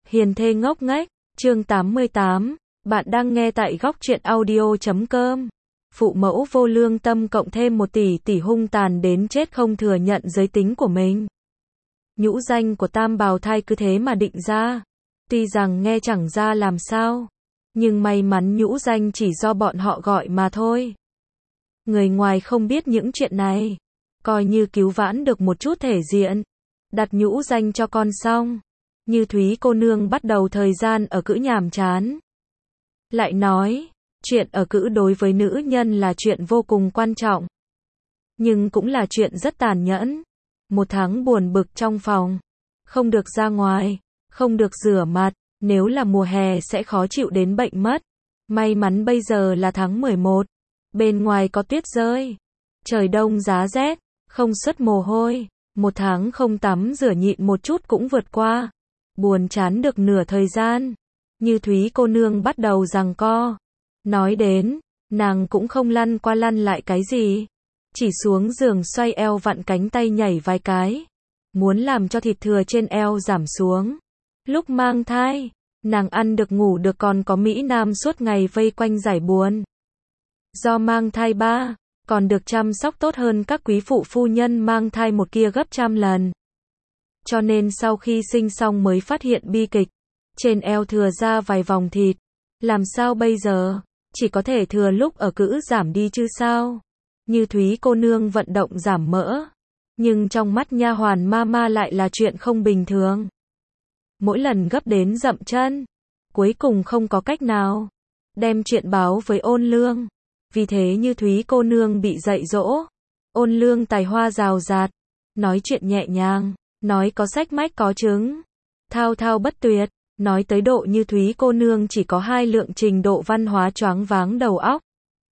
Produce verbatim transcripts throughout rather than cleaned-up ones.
Hiền thê ngốc nghếch, chương tám mươi tám, bạn đang nghe tại góc truyện audio chấm com. Phụ mẫu vô lương tâm cộng thêm một tỷ tỷ hung tàn đến chết không thừa nhận giới tính của mình. Nhũ danh của tam bào thai cứ thế mà định ra. Tuy rằng nghe chẳng ra làm sao, nhưng may mắn nhũ danh chỉ do bọn họ gọi mà thôi. Người ngoài không biết những chuyện này, coi như cứu vãn được một chút thể diện. Đặt nhũ danh cho con xong, Như Thúy cô nương bắt đầu thời gian ở cữ nhàm chán. Lại nói, chuyện ở cữ đối với nữ nhân là chuyện vô cùng quan trọng, nhưng cũng là chuyện rất tàn nhẫn. Một tháng buồn bực trong phòng, không được ra ngoài, không được rửa mặt, nếu là mùa hè sẽ khó chịu đến bệnh mất. May mắn bây giờ là tháng mười một, bên ngoài có tuyết rơi, trời đông giá rét, không xuất mồ hôi, một tháng không tắm rửa nhịn một chút cũng vượt qua. Buồn chán được nửa thời gian, Như Thúy cô nương bắt đầu giằng co. Nói đến, nàng cũng không lăn qua lăn lại cái gì, chỉ xuống giường xoay eo vặn cánh tay nhảy vài cái, muốn làm cho thịt thừa trên eo giảm xuống. Lúc mang thai, nàng ăn được ngủ được, còn có mỹ nam suốt ngày vây quanh giải buồn. Do mang thai ba, còn được chăm sóc tốt hơn các quý phụ phu nhân mang thai một kia gấp trăm lần. Cho nên sau khi sinh xong mới phát hiện bi kịch, trên eo thừa ra vài vòng thịt. Làm sao bây giờ? Chỉ có thể thừa lúc ở cữ giảm đi chứ sao? Như Thúy cô nương vận động giảm mỡ, nhưng trong mắt nha hoàn mama lại là chuyện không bình thường. Mỗi lần gấp đến dậm chân, cuối cùng không có cách nào, đem chuyện báo với Ôn Lương. Vì thế Như Thúy cô nương bị dạy dỗ. Ôn Lương tài hoa rào rạt, nói chuyện nhẹ nhàng, nói có sách mách có chứng, thao thao bất tuyệt, nói tới độ Như Thúy cô nương chỉ có hai lượng trình độ văn hóa choáng váng đầu óc.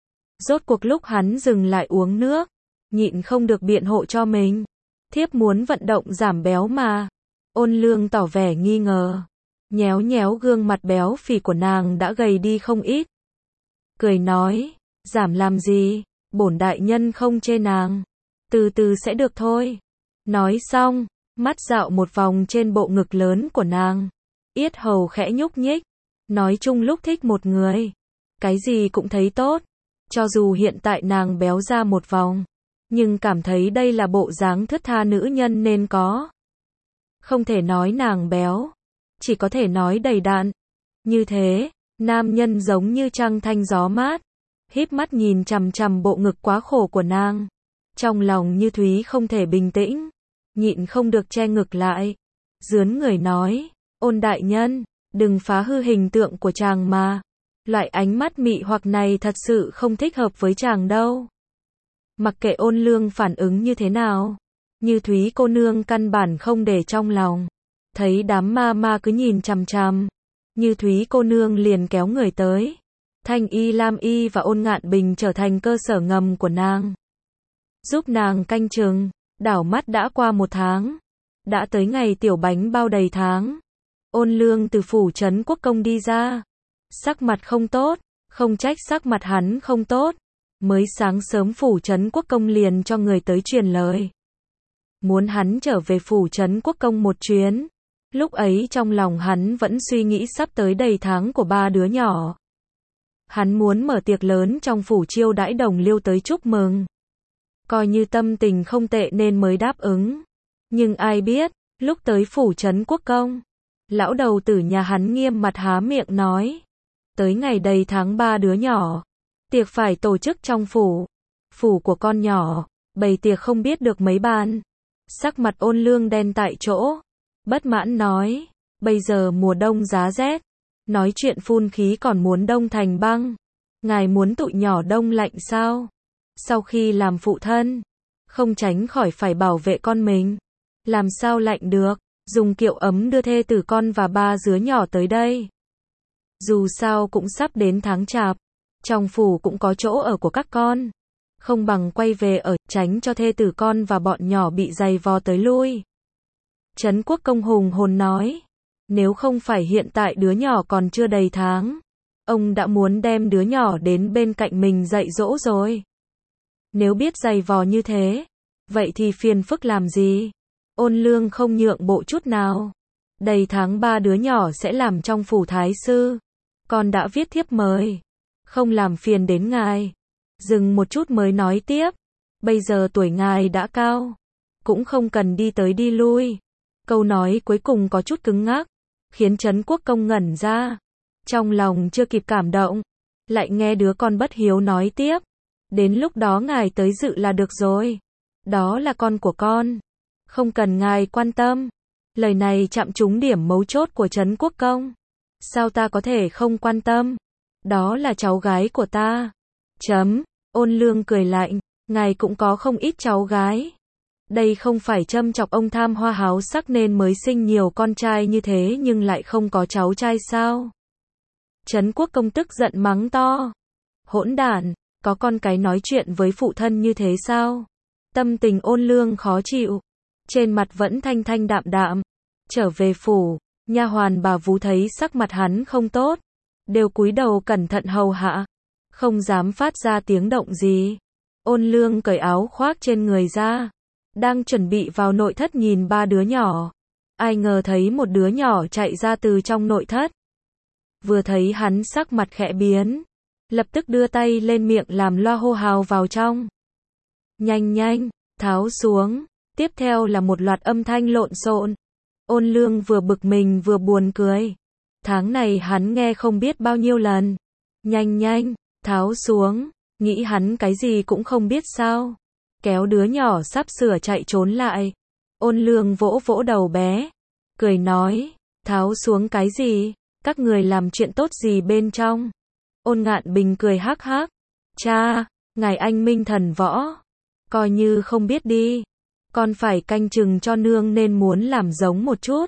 Rốt cuộc lúc hắn dừng lại uống nước, nhịn không được biện hộ cho mình. Thiếp muốn vận động giảm béo mà. Ôn Lương tỏ vẻ nghi ngờ, nhéo nhéo gương mặt béo phì của nàng đã gầy đi không ít. Cười nói, giảm làm gì, bổn đại nhân không chê nàng, từ từ sẽ được thôi. Nói xong, mắt dạo một vòng trên bộ ngực lớn của nàng, yết hầu khẽ nhúc nhích. Nói chung lúc thích một người, cái gì cũng thấy tốt. Cho dù hiện tại nàng béo ra một vòng, nhưng cảm thấy đây là bộ dáng thướt tha nữ nhân nên có. Không thể nói nàng béo, chỉ có thể nói đầy đặn. Như thế, nam nhân giống như trăng thanh gió mát, híp mắt nhìn chằm chằm bộ ngực quá khổ của nàng. Trong lòng Như Thúy không thể bình tĩnh, nhịn không được che ngực lại, dướn người nói, Ôn đại nhân, đừng phá hư hình tượng của chàng mà. Loại ánh mắt mị hoặc này thật sự không thích hợp với chàng đâu. Mặc kệ Ôn Lương phản ứng như thế nào, Như Thúy cô nương căn bản không để trong lòng. Thấy đám ma ma cứ nhìn chằm chằm, Như Thúy cô nương liền kéo người tới. Thanh Y Lam Y và Ôn Ngạn Bình trở thành cơ sở ngầm của nàng, giúp nàng canh chừng. Đảo mắt đã qua một tháng, đã tới ngày tiểu bánh bao đầy tháng. Ôn Lương từ phủ trấn quốc công đi ra, sắc mặt không tốt, không trách sắc mặt hắn không tốt. Mới sáng sớm phủ trấn quốc công liền cho người tới truyền lời, muốn hắn trở về phủ trấn quốc công một chuyến. Lúc ấy trong lòng hắn vẫn suy nghĩ sắp tới đầy tháng của ba đứa nhỏ. Hắn muốn mở tiệc lớn trong phủ chiêu đãi đồng liêu tới chúc mừng, coi như tâm tình không tệ nên mới đáp ứng. Nhưng ai biết, lúc tới phủ trấn quốc công, lão đầu tử nhà hắn nghiêm mặt há miệng nói, tới ngày đầy tháng ba đứa nhỏ, tiệc phải tổ chức trong phủ. Phủ của con nhỏ, bày tiệc không biết được mấy bàn. Sắc mặt Ôn Lương đen tại chỗ, bất mãn nói, bây giờ mùa đông giá rét, nói chuyện phun khí còn muốn đông thành băng. Ngài muốn tụi nhỏ đông lạnh sao? Sau khi làm phụ thân, không tránh khỏi phải bảo vệ con mình, làm sao lạnh được, dùng kiệu ấm đưa thê tử con và ba đứa nhỏ tới đây. Dù sao cũng sắp đến tháng chạp, trong phủ cũng có chỗ ở của các con, không bằng quay về ở, tránh cho thê tử con và bọn nhỏ bị giày vò tới lui. Trấn quốc công hùng hồn nói, nếu không phải hiện tại đứa nhỏ còn chưa đầy tháng, ông đã muốn đem đứa nhỏ đến bên cạnh mình dạy dỗ rồi. Nếu biết giày vò như thế, vậy thì phiền phức làm gì? Ôn Lương không nhượng bộ chút nào, Đầy tháng ba đứa nhỏ sẽ làm trong phủ thái sư. Con đã viết thiếp mời. Không làm phiền đến ngài. Dừng một chút mới nói tiếp. Bây giờ tuổi ngài đã cao. Cũng không cần đi tới đi lui. Câu nói cuối cùng có chút cứng ngắc. Khiến Trấn Quốc Công ngẩn ra. Trong lòng chưa kịp cảm động. Lại nghe đứa con bất hiếu nói tiếp. Đến lúc đó ngài tới dự là được rồi. Đó là con của con. Không cần ngài quan tâm. Lời này chạm trúng điểm mấu chốt của Trấn Quốc Công. Sao ta có thể không quan tâm? Đó là cháu gái của ta. Chấm. Ôn Lương cười lạnh. Ngài cũng có không ít cháu gái. Đây không phải châm chọc ông tham hoa háo sắc nên mới sinh nhiều con trai như thế nhưng lại không có cháu trai sao? Trấn Quốc Công tức giận mắng to. Hỗn đản, có con cái nói chuyện với phụ thân như thế sao? Tâm tình Ôn Lương khó chịu. Trên mặt vẫn thanh thanh đạm đạm. Trở về phủ, nha hoàn bà vú thấy sắc mặt hắn không tốt. Đều cúi đầu cẩn thận hầu hạ. Không dám phát ra tiếng động gì. Ôn Lương cởi áo khoác trên người ra. Đang chuẩn bị vào nội thất nhìn ba đứa nhỏ. Ai ngờ thấy một đứa nhỏ chạy ra từ trong nội thất. Vừa thấy hắn sắc mặt khẽ biến. Lập tức đưa tay lên miệng làm loa hô hào vào trong. Nhanh nhanh, tháo xuống. Tiếp theo là một loạt âm thanh lộn xộn. Ôn Lương vừa bực mình vừa buồn cười. Tháng này hắn nghe không biết bao nhiêu lần. Nhanh nhanh, tháo xuống. Nghĩ hắn cái gì cũng không biết sao. Kéo đứa nhỏ sắp sửa chạy trốn lại. Ôn Lương vỗ vỗ đầu bé. Cười nói, tháo xuống cái gì? Các người làm chuyện tốt gì bên trong? Ôn Ngạn Bình cười hắc hắc. Cha, ngài anh minh thần võ. Coi như không biết đi. Con phải canh chừng cho nương nên muốn làm giống một chút.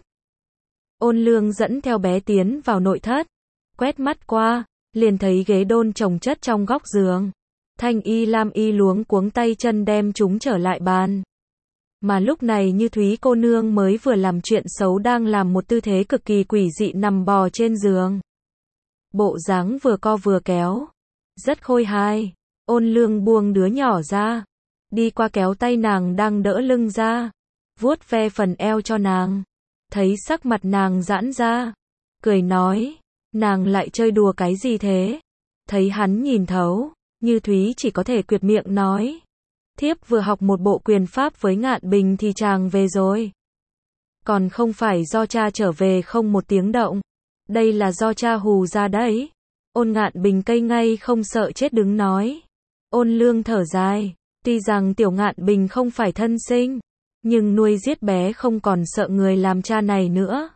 Ôn Lương dẫn theo bé tiến vào nội thất. Quét mắt qua, liền thấy ghế đôn chồng chất trong góc giường. Thanh Y Lam Y luống cuống tay chân đem chúng trở lại bàn. Mà lúc này Như Thúy cô nương mới vừa làm chuyện xấu đang làm một tư thế cực kỳ quỷ dị nằm bò trên giường. Bộ dáng vừa co vừa kéo. Rất khôi hài. Ôn Lương buông đứa nhỏ ra. Đi qua kéo tay nàng đang đỡ lưng ra. Vuốt ve phần eo cho nàng. Thấy sắc mặt nàng giãn ra. Cười nói. Nàng lại chơi đùa cái gì thế? Thấy hắn nhìn thấu. Như Thúy chỉ có thể quyệt miệng nói. Thiếp vừa học một bộ quyền pháp với Ngạn Bình thì chàng về rồi. Còn không phải do cha trở về không một tiếng động. Đây là do cha hù ra đấy. Ôn Ngạn Bình cây ngay không sợ chết đứng nói. Ôn Lương thở dài. Tuy rằng tiểu Ngạn Bình không phải thân sinh. Nhưng nuôi giết bé không còn sợ người làm cha này nữa.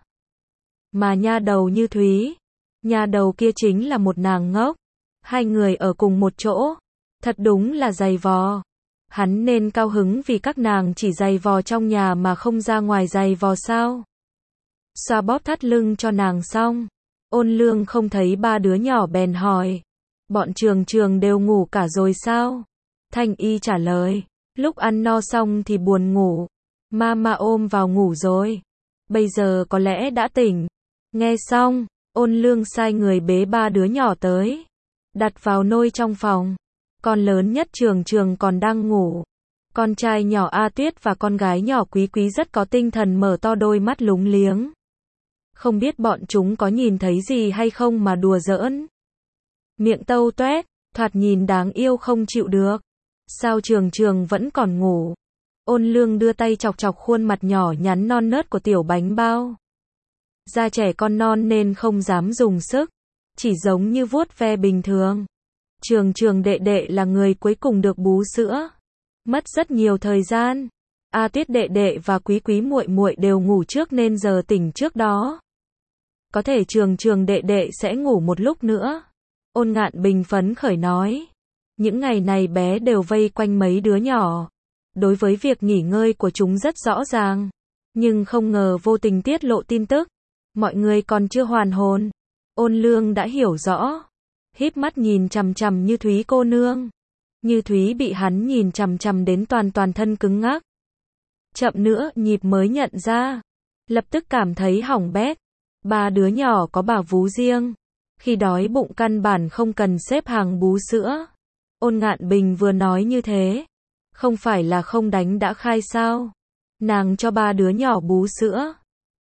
Mà nha đầu Như Thúy. Nha đầu kia chính là một nàng ngốc. Hai người ở cùng một chỗ. Thật đúng là dày vò. Hắn nên cao hứng vì các nàng chỉ dày vò trong nhà mà không ra ngoài dày vò sao. Xoa bóp thắt lưng cho nàng xong. Ôn Lương không thấy ba đứa nhỏ bèn hỏi. Bọn Trường Trường đều ngủ cả rồi sao? Thanh Y trả lời. Lúc ăn no xong thì buồn ngủ. Mama ôm vào ngủ rồi. Bây giờ có lẽ đã tỉnh. Nghe xong, Ôn Lương sai người bế ba đứa nhỏ tới. Đặt vào nôi trong phòng. Con lớn nhất Trường Trường còn đang ngủ. Con trai nhỏ A Tuyết và con gái nhỏ Quý Quý rất có tinh thần mở to đôi mắt lúng liếng. Không biết bọn chúng có nhìn thấy gì hay không mà đùa giỡn. Miệng tâu toét, thoạt nhìn đáng yêu không chịu được. Sao Trường Trường vẫn còn ngủ? Ôn Lương đưa tay chọc chọc khuôn mặt nhỏ nhắn non nớt của tiểu bánh bao. Da trẻ con non nên không dám dùng sức. Chỉ giống như vuốt ve bình thường. Trường Trường đệ đệ là người cuối cùng được bú sữa. Mất rất nhiều thời gian. A Tuyết đệ đệ và Quý Quý muội muội đều ngủ trước nên giờ tỉnh trước đó. Có thể Trường Trường đệ đệ sẽ ngủ một lúc nữa. Ôn Ngạn Bình phấn khởi nói. Những ngày này bé đều vây quanh mấy đứa nhỏ. Đối với việc nghỉ ngơi của chúng rất rõ ràng. Nhưng không ngờ vô tình tiết lộ tin tức. Mọi người còn chưa hoàn hồn. Ôn Lương đã hiểu rõ. Híp mắt nhìn chằm chằm Như Thúy cô nương. Như Thúy bị hắn nhìn chằm chằm đến toàn toàn thân cứng ngắc. Chậm nữa nhịp mới nhận ra. Lập tức cảm thấy hỏng bét. Ba đứa nhỏ có bà vú riêng. Khi đói bụng căn bản không cần xếp hàng bú sữa. Ôn Ngạn Bình vừa nói như thế. Không phải là không đánh đã khai sao. Nàng cho ba đứa nhỏ bú sữa.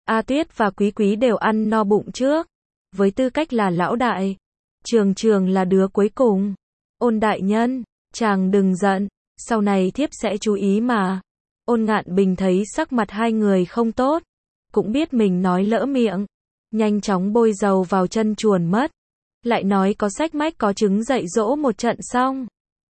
A Tuyết và Quý Quý đều ăn no bụng trước. Với tư cách là lão đại, Trường Trường là đứa cuối cùng. Ôn đại nhân, chàng đừng giận, sau này thiếp sẽ chú ý mà. Ôn Ngạn Bình thấy sắc mặt hai người không tốt, cũng biết mình nói lỡ miệng, nhanh chóng bôi dầu vào chân chuồn mất. Lại nói có sách mách có chứng dạy dỗ một trận xong.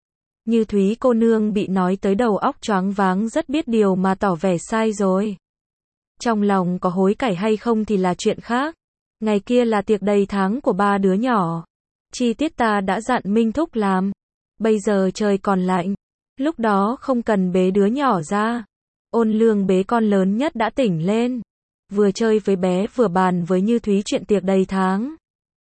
Như Thúy cô nương bị nói tới đầu óc choáng váng, rất biết điều mà tỏ vẻ sai rồi. Trong lòng có hối cải hay không thì là chuyện khác. Ngày kia là tiệc đầy tháng của ba đứa nhỏ. Chi tiết ta đã dặn Minh Thúc làm. Bây giờ trời còn lạnh, lúc đó không cần bế đứa nhỏ ra. Ôn Lương bế con lớn nhất đã tỉnh lên, vừa chơi với bé vừa bàn với Như Thúy chuyện tiệc đầy tháng.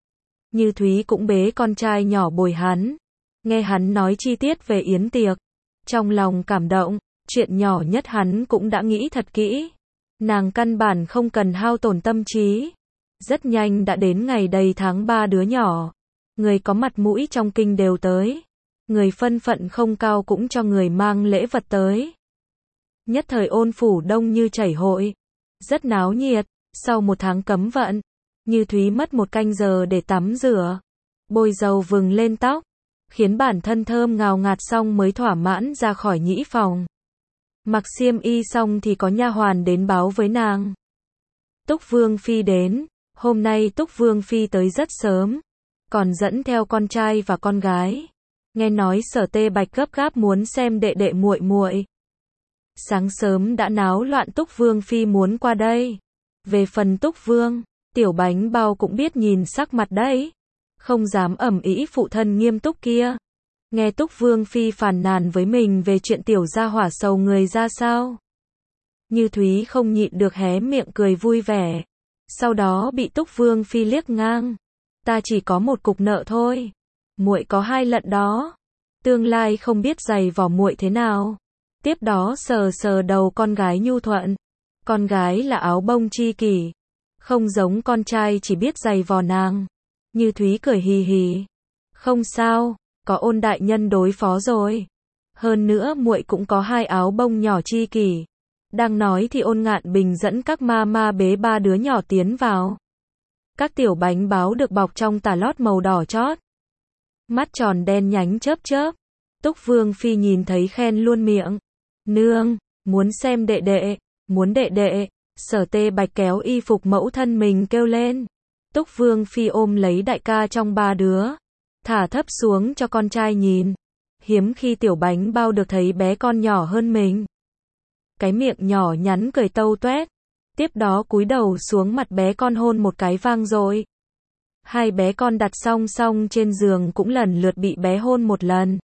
Như Thúy cũng bế con trai nhỏ bồi hắn, nghe hắn nói chi tiết về yến tiệc, trong lòng cảm động, chuyện nhỏ nhất hắn cũng đã nghĩ thật kỹ. Nàng căn bản không cần hao tổn tâm trí. Rất nhanh đã đến ngày đầy tháng ba đứa nhỏ. Người có mặt mũi trong kinh đều tới. Người phân phận không cao cũng cho người mang lễ vật tới. Nhất thời Ôn phủ đông như chảy hội, rất náo nhiệt. Sau một tháng cấm vận, Như Thúy mất một canh giờ để tắm rửa, bôi dầu vừng lên tóc, khiến bản thân thơm ngào ngạt xong mới thỏa mãn ra khỏi nhĩ phòng. Mặc xiêm y xong thì có nha hoàn đến báo với nàng. Túc Vương Phi đến. Hôm nay Túc Vương Phi tới rất sớm, còn dẫn theo con trai và con gái. Nghe nói Sở Tê Bạch gấp gáp muốn xem đệ đệ muội muội. Sáng sớm đã náo loạn, Túc Vương Phi muốn qua đây. Về phần Túc Vương, Tiểu Bánh Bao cũng biết nhìn sắc mặt đấy, không dám ầm ĩ phụ thân nghiêm túc kia. Nghe Túc Vương Phi phàn nàn với mình về chuyện tiểu gia hỏa sầu người ra sao. Như Thúy không nhịn được hé miệng cười vui vẻ. Sau đó bị Túc Vương Phi liếc ngang. Ta chỉ có một cục nợ thôi, muội có hai lận đó. Tương lai không biết giày vò muội thế nào. Tiếp đó sờ sờ đầu con gái nhu thuận. Con gái là áo bông chi kỷ, không giống con trai chỉ biết giày vò nàng. Như Thúy cười hì hì. Không sao, có Ôn đại nhân đối phó rồi. Hơn nữa muội cũng có hai áo bông nhỏ chi kỷ. Đang nói thì Ôn Ngạn Bình dẫn các ma ma bế ba đứa nhỏ tiến vào. Các tiểu bánh báo được bọc trong tà lót màu đỏ chót, mắt tròn đen nhánh chớp chớp. Túc Vương Phi nhìn thấy khen luôn miệng. Nương, muốn xem đệ đệ, muốn đệ đệ. Sở Tê Bạch kéo y phục mẫu thân mình kêu lên. Túc Vương Phi ôm lấy đại ca trong ba đứa, thả thấp xuống cho con trai nhìn. Hiếm khi tiểu bánh bao được thấy bé con nhỏ hơn mình. Cái miệng nhỏ nhắn cười tâu toét. Tiếp đó cúi đầu xuống mặt bé con hôn một cái vang dội. Hai bé con đặt song song trên giường cũng lần lượt bị bé hôn một lần.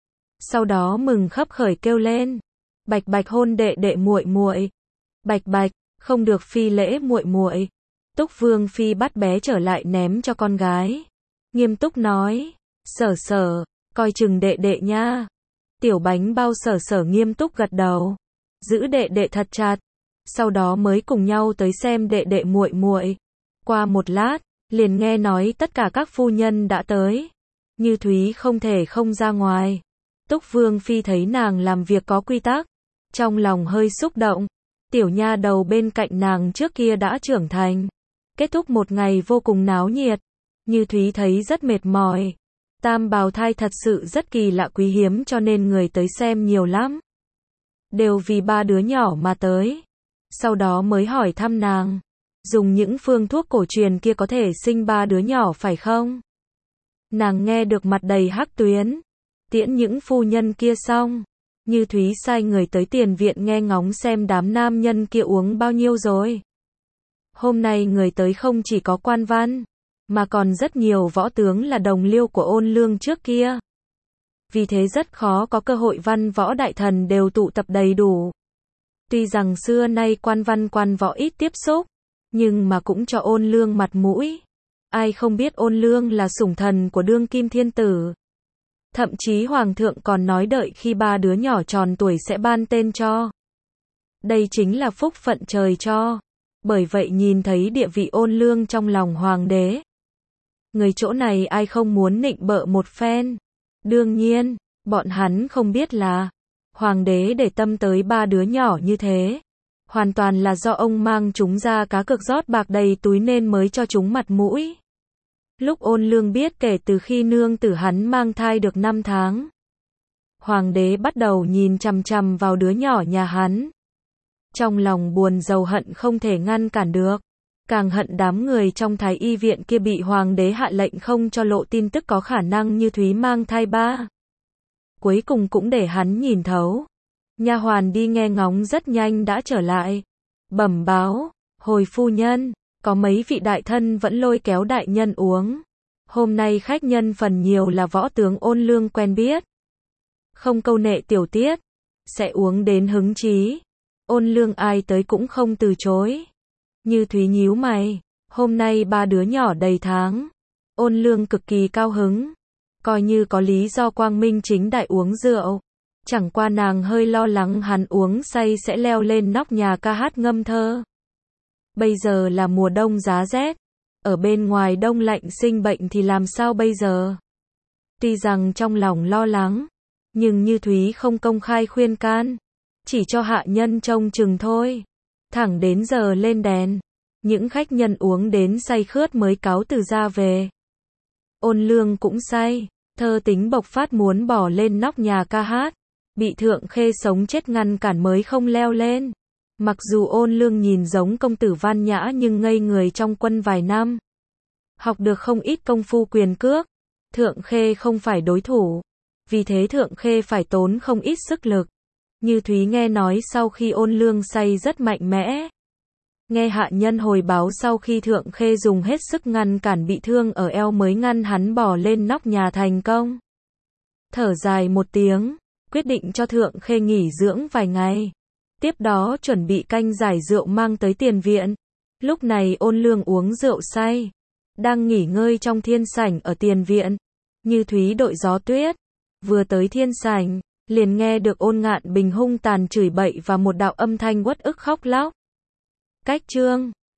Sau đó mừng khấp khởi kêu lên. Bạch Bạch hôn đệ đệ muội muội. Bạch Bạch, không được phi lễ muội muội. Túc Vương Phi bắt bé trở lại ném cho con gái. Nghiêm túc nói. Sở sở, coi chừng đệ đệ nha. Tiểu bánh bao sở sở nghiêm túc gật đầu. Giữ đệ đệ thật chặt. Sau đó mới cùng nhau tới xem đệ đệ muội muội. Qua một lát, liền nghe nói tất cả các phu nhân đã tới. Như Thúy không thể không ra ngoài. Túc Vương Phi thấy nàng làm việc có quy tắc, trong lòng hơi xúc động. Tiểu nha đầu bên cạnh nàng trước kia đã trưởng thành. Kết thúc một ngày vô cùng náo nhiệt. Như Thúy thấy rất mệt mỏi. Tam bào thai thật sự rất kỳ lạ quý hiếm cho nên người tới xem nhiều lắm. Đều vì ba đứa nhỏ mà tới. Sau đó mới hỏi thăm nàng. Dùng những phương thuốc cổ truyền kia có thể sinh ba đứa nhỏ phải không? Nàng nghe được mặt đầy hắc tuyến. Tiễn những phu nhân kia xong. Như Thúy sai người tới tiền viện nghe ngóng xem đám nam nhân kia uống bao nhiêu rồi. Hôm nay người tới không chỉ có quan văn, mà còn rất nhiều võ tướng là đồng liêu của Ôn Lương trước kia. Vì thế rất khó có cơ hội văn võ đại thần đều tụ tập đầy đủ. Tuy rằng xưa nay quan văn quan võ ít tiếp xúc, nhưng mà cũng cho Ôn Lương mặt mũi. Ai không biết Ôn Lương là sủng thần của đương kim thiên tử. Thậm chí hoàng thượng còn nói đợi khi ba đứa nhỏ tròn tuổi sẽ ban tên cho. Đây chính là phúc phận trời cho. Bởi vậy nhìn thấy địa vị Ôn Lương trong lòng hoàng đế. Người chỗ này ai không muốn nịnh bợ một phen. Đương nhiên, bọn hắn không biết là hoàng đế để tâm tới ba đứa nhỏ như thế. hoàn toàn là do ông mang chúng ra cá cược rót bạc đầy túi nên mới cho chúng mặt mũi. Lúc Ôn Lương biết kể từ khi nương tử hắn mang thai được năm tháng, hoàng đế bắt đầu nhìn chằm chằm vào đứa nhỏ nhà hắn. Trong lòng buồn rầu hận không thể ngăn cản được, càng hận đám người trong Thái y viện kia bị hoàng đế hạ lệnh không cho lộ tin tức có khả năng Như Thúy mang thai ba. Cuối cùng cũng để hắn nhìn thấu. Nha hoàn đi nghe ngóng rất nhanh đã trở lại, bẩm báo, hồi phu nhân, có mấy vị đại thân vẫn lôi kéo đại nhân uống. Hôm nay khách nhân phần nhiều là võ tướng Ôn Lương quen biết, không câu nệ tiểu tiết, sẽ uống đến hứng chí. Ôn Lương ai tới cũng không từ chối. Như Thúy nhíu mày, hôm nay ba đứa nhỏ đầy tháng. Ôn Lương cực kỳ cao hứng, coi như có lý do quang minh chính đại uống rượu. Chẳng qua nàng hơi lo lắng hắn uống say sẽ leo lên nóc nhà ca hát ngâm thơ. Bây giờ là mùa đông giá rét, ở bên ngoài đông lạnh sinh bệnh thì làm sao bây giờ? Tuy rằng trong lòng lo lắng, nhưng Như Thúy không công khai khuyên can, chỉ cho hạ nhân trông chừng thôi. Thẳng đến giờ lên đèn, những khách nhân uống đến say khướt mới cáo từ ra về. Ôn Lương cũng say, thơ tính bộc phát muốn bỏ lên nóc nhà ca hát, bị Thượng Khê sống chết ngăn cản mới không leo lên. Mặc dù Ôn Lương nhìn giống công tử văn nhã nhưng ngây người trong quân vài năm, học được không ít công phu quyền cước, Thượng Khê không phải đối thủ, vì thế Thượng Khê phải tốn không ít sức lực. Như Thúy nghe nói sau khi Ôn Lương say rất mạnh mẽ. Nghe hạ nhân hồi báo sau khi Thượng Khê dùng hết sức ngăn cản bị thương ở eo mới ngăn hắn bỏ lên nóc nhà thành công. Thở dài một tiếng, quyết định cho Thượng Khê nghỉ dưỡng vài ngày. Tiếp đó chuẩn bị canh giải rượu mang tới tiền viện. Lúc này Ôn Lương uống rượu say, đang nghỉ ngơi trong thiên sảnh ở tiền viện. Như Thúy đội gió tuyết, vừa tới thiên sảnh, liền nghe được Ôn Ngạn Bình hung tàn chửi bậy và một đạo âm thanh uất ức khóc lóc. Cách chương